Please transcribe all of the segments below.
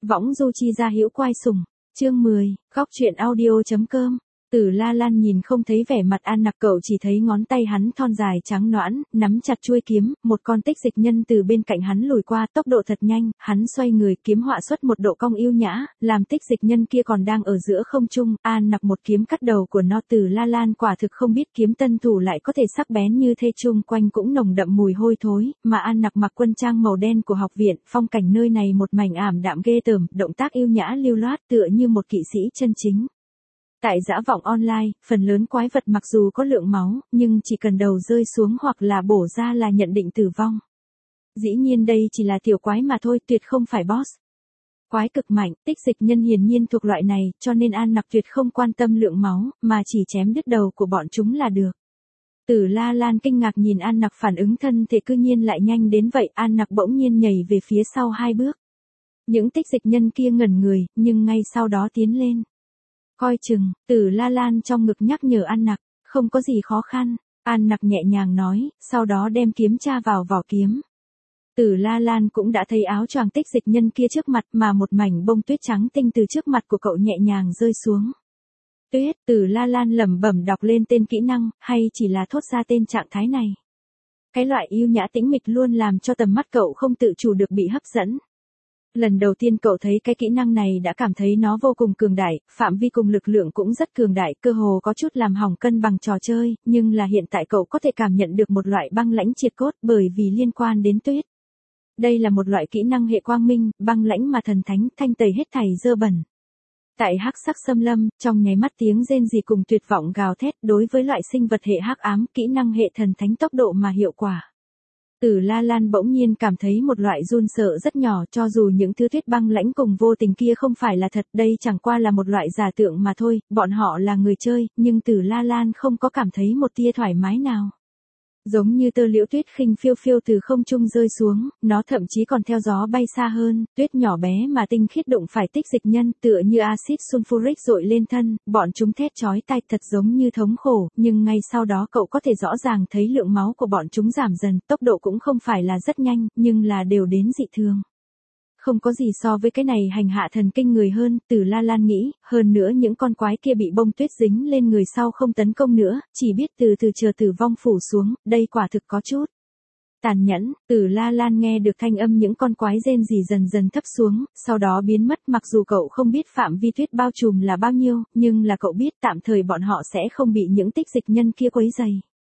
Võng du chi ra hữu quai sùng. Chương 10, góc truyện audio.com. Tử La Lan nhìn không thấy vẻ mặt An Nặc, cậu chỉ thấy ngón tay hắn thon dài trắng nõn, nắm chặt chuôi kiếm, một con tích dịch nhân từ bên cạnh hắn lùi qua, tốc độ thật nhanh, hắn xoay người, kiếm họa xuất một độ cong yêu nhã, làm tích dịch nhân kia còn đang ở giữa không trung, An Nặc một kiếm cắt đầu của nó. Tử La Lan quả thực không biết kiếm tân thủ lại có thể sắc bén như thế, chung quanh cũng nồng đậm mùi hôi thối, mà An Nặc mặc quân trang màu đen của học viện, phong cảnh nơi này một mảnh ảm đạm ghê tởm, động tác yêu nhã lưu loát tựa như một kỵ sĩ chân chính. Tại Dã Vọng Online, phần lớn quái vật mặc dù có lượng máu, nhưng chỉ cần đầu rơi xuống hoặc là bổ ra là nhận định tử vong. Dĩ nhiên đây chỉ là tiểu quái mà thôi, tuyệt không phải boss. Quái cực mạnh, tích dịch nhân hiển nhiên thuộc loại này, cho nên An Nặc tuyệt không quan tâm lượng máu, mà chỉ chém đứt đầu của bọn chúng là được. Tử La Lan kinh ngạc nhìn An Nặc phản ứng thân thể cư nhiên lại nhanh đến vậy, An Nặc bỗng nhiên nhảy về phía sau 2 bước. Những tích dịch nhân kia ngẩn người, nhưng ngay sau đó tiến lên. Coi chừng, Tử La Lan trong ngực nhắc nhở An Nặc, không có gì khó khăn, An Nặc nhẹ nhàng nói, sau đó đem kiếm tra vào vỏ kiếm. Tử La Lan cũng đã thấy áo choàng tích dịch nhân kia trước mặt, mà một mảnh bông tuyết trắng tinh từ trước mặt của cậu nhẹ nhàng rơi xuống. Tuyết, Tử La Lan lẩm bẩm đọc lên tên kỹ năng, hay chỉ là thốt ra tên trạng thái này. Cái loại yêu nhã tĩnh mịch luôn làm cho tầm mắt cậu không tự chủ được bị hấp dẫn. Lần đầu tiên cậu thấy cái kỹ năng này đã cảm thấy nó vô cùng cường đại, phạm vi cùng lực lượng cũng rất cường đại, cơ hồ có chút làm hỏng cân bằng trò chơi, nhưng là hiện tại cậu có thể cảm nhận được một loại băng lãnh triệt cốt bởi vì liên quan đến tuyết. Đây là một loại kỹ năng hệ quang minh, băng lãnh mà thần thánh, thanh tẩy hết thảy dơ bẩn. Tại hắc sắc xâm lâm, trong nháy mắt tiếng rên rỉ cùng tuyệt vọng gào thét, đối với loại sinh vật hệ hắc ám, kỹ năng hệ thần thánh tốc độ mà hiệu quả. Tử La Lan bỗng nhiên cảm thấy một loại run sợ rất nhỏ, cho dù những thứ tuyết băng lãnh cùng vô tình kia không phải là thật, đây chẳng qua là một loại giả tượng mà thôi, bọn họ là người chơi, nhưng Tử La Lan không có cảm thấy một tia thoải mái nào. Giống như tơ liễu tuyết khinh phiêu phiêu từ không trung rơi xuống, nó thậm chí còn theo gió bay xa hơn, tuyết nhỏ bé mà tinh khiết đụng phải tích dịch nhân, tựa như axit sulfuric dội lên thân, bọn chúng thét chói tai thật giống như thống khổ, nhưng ngay sau đó cậu có thể rõ ràng thấy lượng máu của bọn chúng giảm dần, tốc độ cũng không phải là rất nhanh, nhưng là đều đến dị thường. Không có gì so với cái này hành hạ thần kinh người hơn, Tử La Lan nghĩ, hơn nữa những con quái kia bị bông tuyết dính lên người sau không tấn công nữa, chỉ biết từ từ chờ tử vong phủ xuống, đây quả thực có chút tàn nhẫn. Tử La Lan nghe được thanh âm những con quái rên rỉ dần dần thấp xuống, sau đó biến mất, mặc dù cậu không biết phạm vi tuyết bao trùm là bao nhiêu, nhưng là cậu biết tạm thời bọn họ sẽ không bị những tích dịch nhân kia quấy rầy.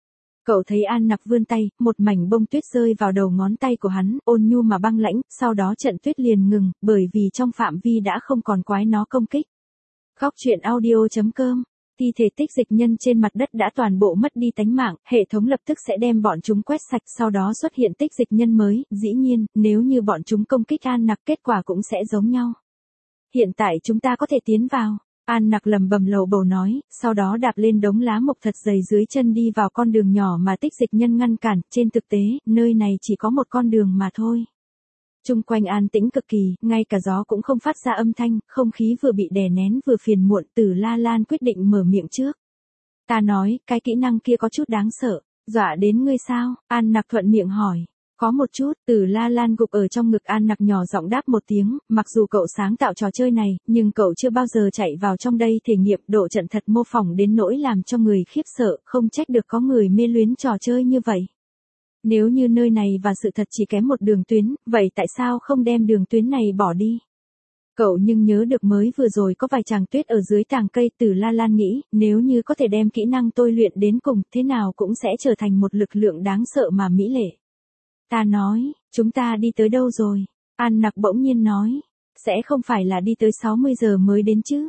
Cậu thấy An Nặc vươn tay, một mảnh bông tuyết rơi vào đầu ngón tay của hắn, ôn nhu mà băng lãnh, sau đó trận tuyết liền ngừng, bởi vì trong phạm vi đã không còn quái nó công kích. Góc truyện audio.com. Thi thể tích dịch nhân trên mặt đất đã toàn bộ mất đi tánh mạng, hệ thống lập tức sẽ đem bọn chúng quét sạch, sau đó xuất hiện tích dịch nhân mới, dĩ nhiên, nếu như bọn chúng công kích An Nặc kết quả cũng sẽ giống nhau. Hiện tại chúng ta có thể tiến vào. An Nặc lầm bầm lầu bầu nói, sau đó đạp lên đống lá mộc thật dày dưới chân đi vào con đường nhỏ mà tích dịch nhân ngăn cản, trên thực tế, nơi này chỉ có một con đường mà thôi. Chung quanh an tĩnh cực kỳ, ngay cả gió cũng không phát ra âm thanh, không khí vừa bị đè nén vừa phiền muộn. Tử La Lan quyết định mở miệng trước. Ta nói, cái kỹ năng kia có chút đáng sợ, dọa đến ngươi sao? An Nặc thuận miệng hỏi. Có một chút, Tử La Lan gục ở trong ngực An Nặc nhỏ giọng đáp một tiếng, mặc dù cậu sáng tạo trò chơi này, nhưng cậu chưa bao giờ chạy vào trong đây thể nghiệm, độ trận thật mô phỏng đến nỗi làm cho người khiếp sợ, không trách được có người mê luyến trò chơi như vậy. Nếu như nơi này và sự thật chỉ kém một đường tuyến, vậy tại sao không đem đường tuyến này bỏ đi? Cậu nhưng nhớ được mới vừa rồi có vài tràng tuyết ở dưới tàng cây. Tử La Lan nghĩ, nếu như có thể đem kỹ năng tôi luyện đến cùng, thế nào cũng sẽ trở thành một lực lượng đáng sợ mà mỹ lệ. Ta nói, chúng ta đi tới đâu rồi? An Nặc bỗng nhiên nói, sẽ không phải là đi tới 60 giờ mới đến chứ?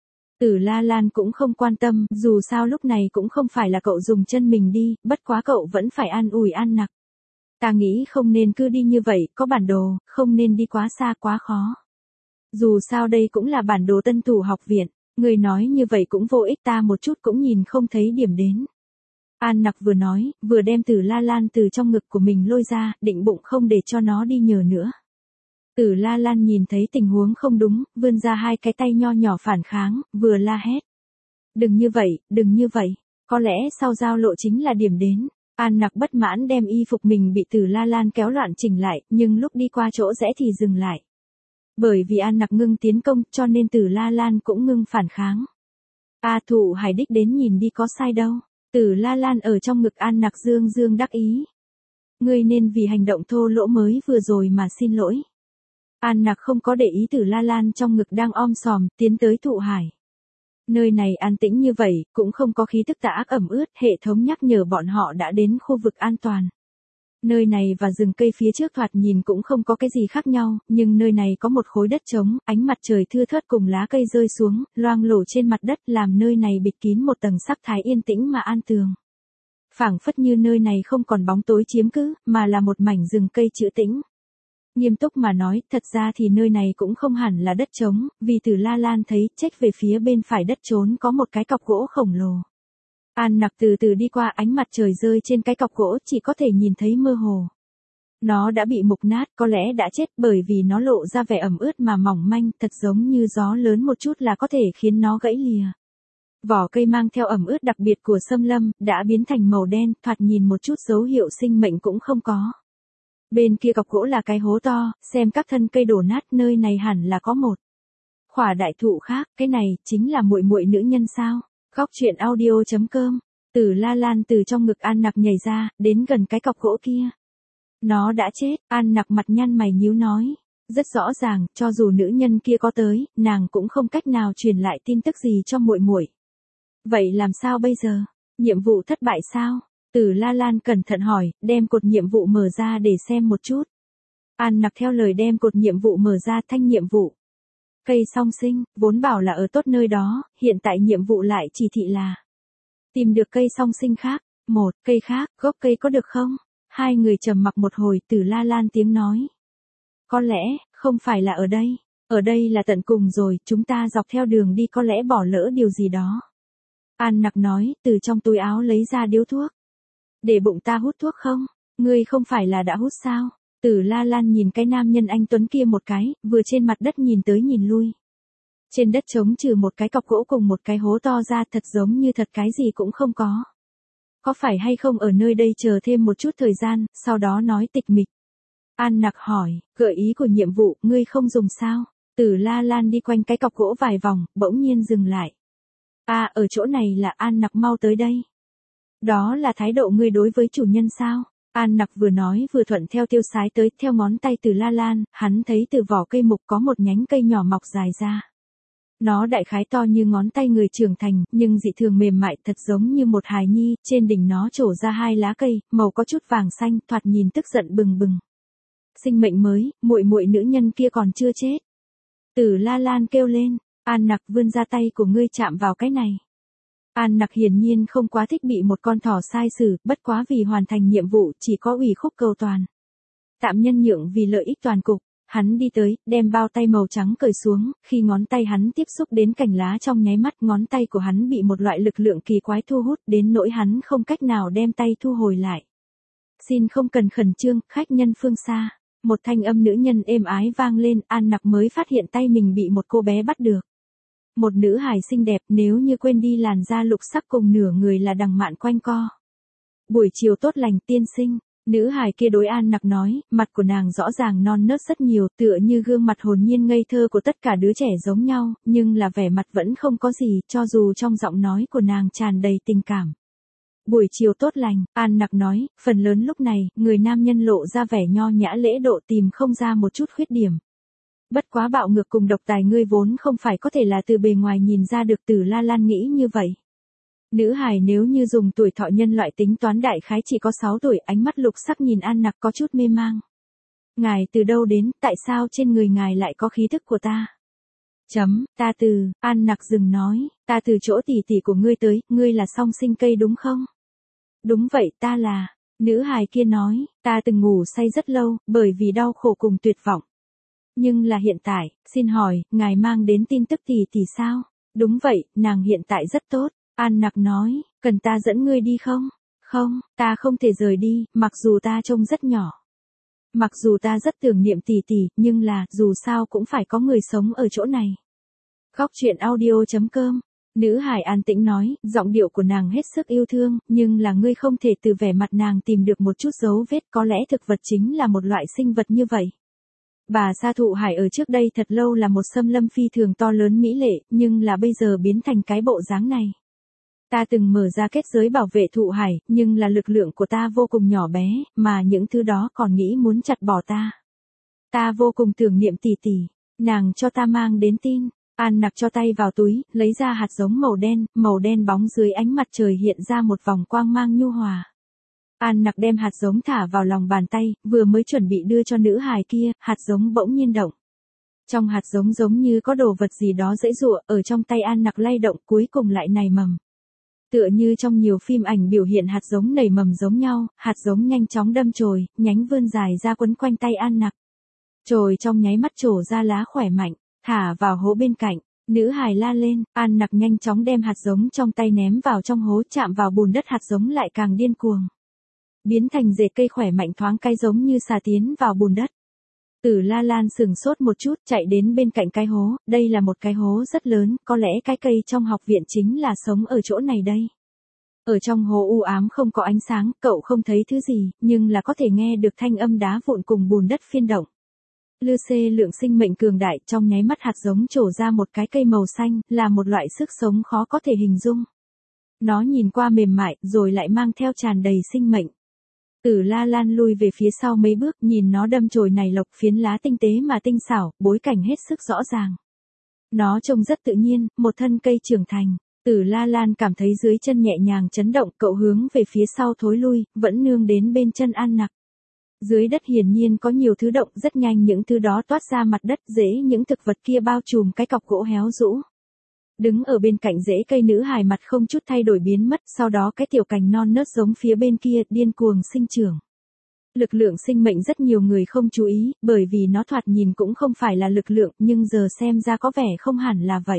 Tử La Lan cũng không quan tâm, dù sao lúc này cũng không phải là cậu dùng chân mình đi, bất quá cậu vẫn phải an ủi An Nặc. Ta nghĩ không nên cứ đi như vậy, có bản đồ, không nên đi quá xa quá khó. Dù sao đây cũng là bản đồ tân thủ học viện, người nói như vậy cũng vô ích, ta một chút cũng nhìn không thấy điểm đến. An Nặc vừa nói, vừa đem Tử La Lan từ trong ngực của mình lôi ra, định bụng không để cho nó đi nhờ nữa. Tử La Lan nhìn thấy tình huống không đúng, vươn ra 2 cái tay nho nhỏ phản kháng, vừa la hét. Đừng như vậy, đừng như vậy, có lẽ sau giao lộ chính là điểm đến. An Nặc bất mãn đem y phục mình bị Tử La Lan kéo loạn chỉnh lại, nhưng lúc đi qua chỗ rẽ thì dừng lại. Bởi vì An Nặc ngưng tiến công cho nên Tử La Lan cũng ngưng phản kháng. Thụ Hải đích đến nhìn đi có sai đâu. Tử La Lan ở trong ngực An Nặc dương dương đắc ý. Ngươi nên vì hành động thô lỗ mới vừa rồi mà xin lỗi. An Nặc không có để ý Tử La Lan trong ngực đang om sòm, tiến tới Thụ Hải. Nơi này an tĩnh như vậy, cũng không có khí tức tà ác ẩm ướt, hệ thống nhắc nhở bọn họ đã đến khu vực an toàn. Nơi này và rừng cây phía trước thoạt nhìn cũng không có cái gì khác nhau, nhưng nơi này có một khối đất trống, ánh mặt trời thưa thớt cùng lá cây rơi xuống, loang lổ trên mặt đất làm nơi này bịt kín một tầng sắc thái yên tĩnh mà an tường. Phảng phất như nơi này không còn bóng tối chiếm cứ, mà là một mảnh rừng cây trữ tĩnh. Nghiêm túc mà nói, thật ra thì nơi này cũng không hẳn là đất trống, vì Tử La Lan thấy, chếch về phía bên phải đất trốn có một cái cọc gỗ khổng lồ. An Nặc từ từ đi qua, ánh mặt trời rơi trên cái cọc gỗ chỉ có thể nhìn thấy mơ hồ. Nó đã bị mục nát, có lẽ đã chết bởi vì nó lộ ra vẻ ẩm ướt mà mỏng manh, thật giống như gió lớn một chút là có thể khiến nó gãy lìa. Vỏ cây mang theo ẩm ướt đặc biệt của xâm lâm, đã biến thành màu đen, thoạt nhìn một chút dấu hiệu sinh mệnh cũng không có. Bên kia cọc gỗ là cái hố to, xem các thân cây đổ nát, nơi này hẳn là có một khỏa đại thụ khác, cái này chính là muội muội nữ nhân sao? Góc truyện audio.com. Tử La Lan từ trong ngực An Nặc nhảy ra, đến gần cái cọc gỗ kia. Nó đã chết, An Nặc mặt nhăn mày nhíu nói. Rất rõ ràng, cho dù nữ nhân kia có tới, nàng cũng không cách nào truyền lại tin tức gì cho muội muội. Vậy làm sao bây giờ? Nhiệm vụ thất bại sao? Tử La Lan cẩn thận hỏi, đem cột nhiệm vụ mở ra để xem một chút. An Nặc theo lời đem cột nhiệm vụ mở ra, thanh nhiệm vụ. Cây song sinh, vốn bảo là ở tốt nơi đó, hiện tại nhiệm vụ lại chỉ thị là tìm được cây song sinh khác. Một, cây khác, gốc cây có được không? Hai người trầm mặc một hồi, Tử La Lan tiếng nói. Có lẽ, không phải là ở đây. Ở đây là tận cùng rồi, chúng ta dọc theo đường đi có lẽ bỏ lỡ điều gì đó. An Nặc nói, từ trong túi áo lấy ra điếu thuốc. Để bụng ta hút thuốc không? Ngươi không phải là đã hút sao? Tử La Lan nhìn cái nam nhân anh tuấn kia một cái, vừa trên mặt đất nhìn tới nhìn lui. Trên đất trống trừ một cái cọc gỗ cùng một cái hố to ra, thật giống như thật cái gì cũng không có. Có phải hay không ở nơi đây chờ thêm một chút thời gian, sau đó nói tịch mịch? An Nặc hỏi, gợi ý của nhiệm vụ, ngươi không dùng sao? Tử La Lan đi quanh cái cọc gỗ vài vòng, bỗng nhiên dừng lại. Ở chỗ này là An Nặc mau tới đây. Đó là thái độ ngươi đối với chủ nhân sao? An Nặc vừa nói vừa thuận theo tiêu sái tới, theo ngón tay Tử La Lan, hắn thấy từ vỏ cây mục có một nhánh cây nhỏ mọc dài ra. Nó đại khái to như ngón tay người trưởng thành, nhưng dị thường mềm mại, thật giống như một hài nhi, trên đỉnh nó trổ ra hai lá cây, màu có chút vàng xanh, thoạt nhìn tức giận bừng bừng. Sinh mệnh mới, muội muội nữ nhân kia còn chưa chết. Tử La Lan kêu lên, An Nặc vươn ra tay của ngươi chạm vào cái này. An Nặc hiển nhiên không quá thích bị một con thỏ sai xử, bất quá vì hoàn thành nhiệm vụ chỉ có ủy khúc cầu toàn. Tạm nhân nhượng vì lợi ích toàn cục, hắn đi tới, đem bao tay màu trắng cởi xuống, khi ngón tay hắn tiếp xúc đến cành lá trong nháy mắt, ngón tay của hắn bị một loại lực lượng kỳ quái thu hút đến nỗi hắn không cách nào đem tay thu hồi lại. Xin không cần khẩn trương, khách nhân phương xa. Một thanh âm nữ nhân êm ái vang lên, An Nặc mới phát hiện tay mình bị một cô bé bắt được. Một nữ hài xinh đẹp, nếu như quên đi làn da lục sắc cùng nửa người là đằng mạn quanh co. Buổi chiều tốt lành tiên sinh, nữ hài kia đối An Nặc nói, mặt của nàng rõ ràng non nớt rất nhiều, tựa như gương mặt hồn nhiên ngây thơ của tất cả đứa trẻ giống nhau, nhưng là vẻ mặt vẫn không có gì, cho dù trong giọng nói của nàng tràn đầy tình cảm. Buổi chiều tốt lành, An Nặc nói, phần lớn lúc này, người nam nhân lộ ra vẻ nho nhã lễ độ, tìm không ra một chút khuyết điểm. Bất quá bạo ngược cùng độc tài ngươi vốn không phải có thể là từ bề ngoài nhìn ra được. Tử La Lan nghĩ như vậy. Nữ hài nếu như dùng tuổi thọ nhân loại tính toán đại khái chỉ có 6 tuổi, ánh mắt lục sắc nhìn An Nặc có chút mê mang. Ngài từ đâu đến, tại sao trên người ngài lại có khí thức của ta? Ta từ, An Nặc dừng nói, ta từ chỗ tỷ tỷ của ngươi tới, ngươi là song sinh cây đúng không? Đúng vậy, ta là, nữ hài kia nói, ta từng ngủ say rất lâu, bởi vì đau khổ cùng tuyệt vọng. Nhưng là hiện tại, xin hỏi, ngài mang đến tin tức tỷ tỷ sao? Đúng vậy, nàng hiện tại rất tốt. An Nặc nói, cần ta dẫn ngươi đi không? Không, ta không thể rời đi, mặc dù ta trông rất nhỏ. Mặc dù ta rất tưởng niệm tỷ tỷ, nhưng là, dù sao cũng phải có người sống ở chỗ này. Góc truyện audio.com. Nữ hài an tĩnh nói, giọng điệu của nàng hết sức yêu thương, nhưng là ngươi không thể từ vẻ mặt nàng tìm được một chút dấu vết, có lẽ thực vật chính là một loại sinh vật như vậy. Bà Sa Thụ Hải ở trước đây thật lâu là một xâm lâm phi thường to lớn mỹ lệ, nhưng là bây giờ biến thành cái bộ dáng này. Ta từng mở ra kết giới bảo vệ Thụ Hải, nhưng là lực lượng của ta vô cùng nhỏ bé, mà những thứ đó còn nghĩ muốn chặt bỏ ta. Ta vô cùng tưởng niệm tỷ tỷ, nàng cho ta mang đến tin. An Nặc cho tay vào túi, lấy ra hạt giống màu đen bóng dưới ánh mặt trời hiện ra một vòng quang mang nhu hòa. An Nặc đem hạt giống thả vào lòng bàn tay, vừa mới chuẩn bị đưa cho nữ hài kia, hạt giống bỗng nhiên động. Trong hạt giống giống như có đồ vật gì đó giãy giụa, ở trong tay An Nặc lay động cuối cùng lại nảy mầm. Tựa như trong nhiều phim ảnh biểu hiện hạt giống nảy mầm giống nhau, hạt giống nhanh chóng đâm chồi, nhánh vươn dài ra quấn quanh tay An Nặc. Chồi trong nháy mắt trổ ra lá khỏe mạnh, thả vào hố bên cạnh. Nữ hài la lên, An Nặc nhanh chóng đem hạt giống trong tay ném vào trong hố, chạm vào bùn đất hạt giống lại càng điên cuồng. Biến thành rễ cây khỏe mạnh thoáng cái giống như xà tiến vào bùn đất. Tử La Lan sừng sốt một chút, chạy đến bên cạnh cái hố, đây là một cái hố rất lớn, có lẽ cái cây trong học viện chính là sống ở chỗ này đây. Ở trong hố u ám không có ánh sáng, cậu không thấy thứ gì, nhưng là có thể nghe được thanh âm đá vụn cùng bùn đất phiên động. Lư xê lượng sinh mệnh cường đại, trong nháy mắt hạt giống trổ ra một cái cây màu xanh, là một loại sức sống khó có thể hình dung. Nó nhìn qua mềm mại, rồi lại mang theo tràn đầy sinh mệnh. Tử La Lan lui về phía sau mấy bước, nhìn nó đâm chồi nảy lộc, phiến lá tinh tế mà tinh xảo, bối cảnh hết sức rõ ràng. Nó trông rất tự nhiên, một thân cây trưởng thành. Tử La Lan cảm thấy dưới chân nhẹ nhàng chấn động, cậu hướng về phía sau thối lui, vẫn nương đến bên chân An Nặc. Dưới đất hiển nhiên có nhiều thứ động, rất nhanh những thứ đó toát ra mặt đất, rễ những thực vật kia bao trùm cái cọc gỗ héo rũ. Đứng ở bên cạnh rễ cây, nữ hài mặt không chút thay đổi biến mất, sau đó cái tiểu cành non nớt giống phía bên kia điên cuồng sinh trưởng. Lực lượng sinh mệnh rất nhiều người không chú ý, bởi vì nó thoạt nhìn cũng không phải là lực lượng, nhưng giờ xem ra có vẻ không hẳn là vậy.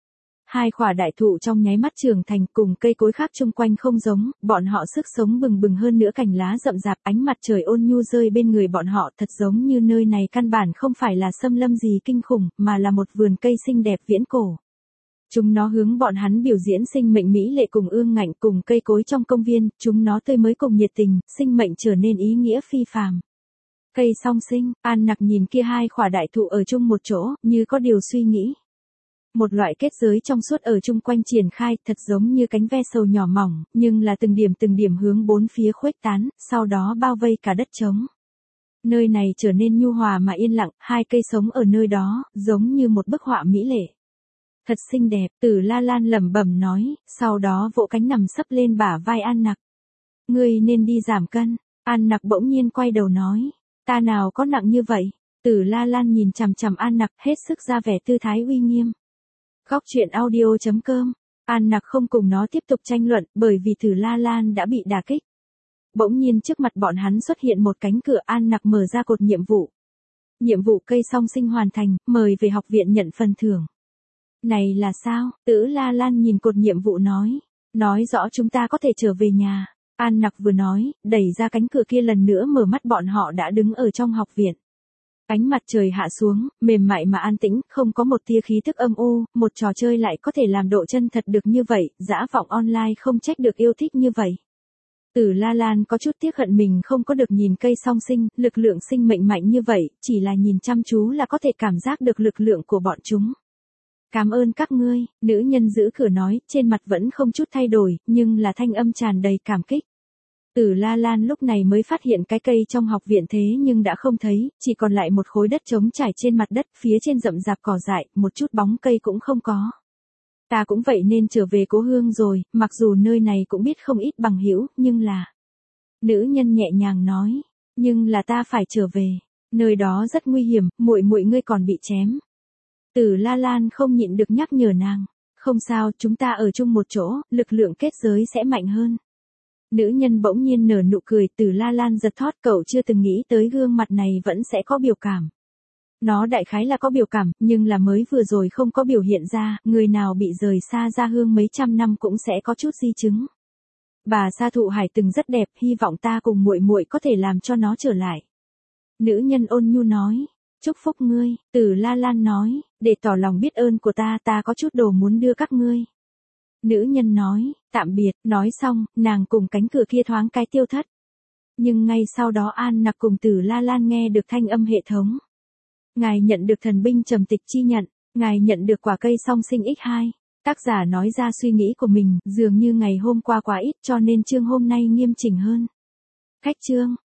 Hai khỏa đại thụ trong nháy mắt trưởng thành, cùng cây cối khác chung quanh không giống, bọn họ sức sống bừng bừng hơn nữa, cành lá rậm rạp, ánh mặt trời ôn nhu rơi bên người bọn họ, thật giống như nơi này căn bản không phải là xâm lâm gì kinh khủng, mà là một vườn cây xinh đẹp viễn cổ. Chúng nó hướng bọn hắn biểu diễn sinh mệnh mỹ lệ cùng ương ngạnh, cùng cây cối trong công viên, chúng nó tươi mới cùng nhiệt tình, sinh mệnh trở nên ý nghĩa phi phàm. Cây song sinh, An Nặc nhìn kia hai khỏa đại thụ ở chung một chỗ, như có điều suy nghĩ. Một loại kết giới trong suốt ở chung quanh triển khai, thật giống như cánh ve sầu nhỏ mỏng, nhưng là từng điểm hướng bốn phía khuếch tán, sau đó bao vây cả đất trống. Nơi này trở nên nhu hòa mà yên lặng, hai cây sống ở nơi đó, giống như một bức họa mỹ lệ. Thật xinh đẹp, Tử La Lan lẩm bẩm nói, sau đó vỗ cánh nằm sấp lên bả vai An Nặc. Ngươi nên đi giảm cân. An Nặc bỗng nhiên quay đầu nói, ta nào có nặng như vậy. Tử La Lan nhìn chằm chằm An Nặc, hết sức ra vẻ tư thái uy nghiêm. Góc truyện audio.com. An Nặc không cùng nó tiếp tục tranh luận, bởi vì Tử La Lan đã bị đả kích. Bỗng nhiên trước mặt bọn hắn xuất hiện một cánh cửa, An Nặc mở ra cột nhiệm vụ. Nhiệm vụ cây song sinh hoàn thành, mời về học viện nhận phần thưởng. Này là sao? Tử La Lan nhìn cột nhiệm vụ nói rõ chúng ta có thể trở về nhà. An Nặc vừa nói, đẩy ra cánh cửa kia, lần nữa mở mắt, bọn họ đã đứng ở trong học viện. Ánh mặt trời hạ xuống, mềm mại mà an tĩnh, không có một tia khí tức âm u, một trò chơi lại có thể làm độ chân thật được như vậy, dã vọng online không trách được yêu thích như vậy. Tử La Lan có chút tiếc hận mình không có được nhìn cây song sinh, lực lượng sinh mệnh mạnh như vậy, chỉ là nhìn chăm chú là có thể cảm giác được lực lượng của bọn chúng. Cảm ơn các ngươi, nữ nhân giữ cửa nói, trên mặt vẫn không chút thay đổi, nhưng là thanh âm tràn đầy cảm kích. Tử La Lan lúc này mới phát hiện cái cây trong học viện thế nhưng đã không thấy, chỉ còn lại một khối đất trống trải trên mặt đất, phía trên rậm rạp cỏ dại, một chút bóng cây cũng không có. Ta cũng vậy nên trở về cố hương rồi, mặc dù nơi này cũng biết không ít bằng hữu, nhưng là... Nữ nhân nhẹ nhàng nói, nhưng là ta phải trở về, nơi đó rất nguy hiểm, muội ngươi còn bị chém. Tử La Lan không nhịn được nhắc nhở nàng, không sao, chúng ta ở chung một chỗ, lực lượng kết giới sẽ mạnh hơn. Nữ nhân bỗng nhiên nở nụ cười, Tử La Lan giật thót, cậu chưa từng nghĩ tới gương mặt này vẫn sẽ có biểu cảm. Nó đại khái là có biểu cảm, nhưng là mới vừa rồi không có biểu hiện ra, người nào bị rời xa ra hương mấy trăm năm cũng sẽ có chút di chứng. Bà Sa Thụ Hải từng rất đẹp, hy vọng ta cùng muội có thể làm cho nó trở lại. Nữ nhân ôn nhu nói, chúc phúc ngươi, Tử La Lan nói, để tỏ lòng biết ơn của ta có chút đồ muốn đưa các ngươi. Nữ nhân nói, tạm biệt, nói xong, nàng cùng cánh cửa kia thoáng cái tiêu thất. Nhưng ngay sau đó An Nặc cùng Tử La Lan nghe được thanh âm hệ thống. Ngài nhận được thần binh trầm tịch chi nhận, ngài nhận được quả cây song sinh x2. Tác giả nói ra suy nghĩ của mình, dường như ngày hôm qua quá ít cho nên chương hôm nay nghiêm chỉnh hơn. Khách chương.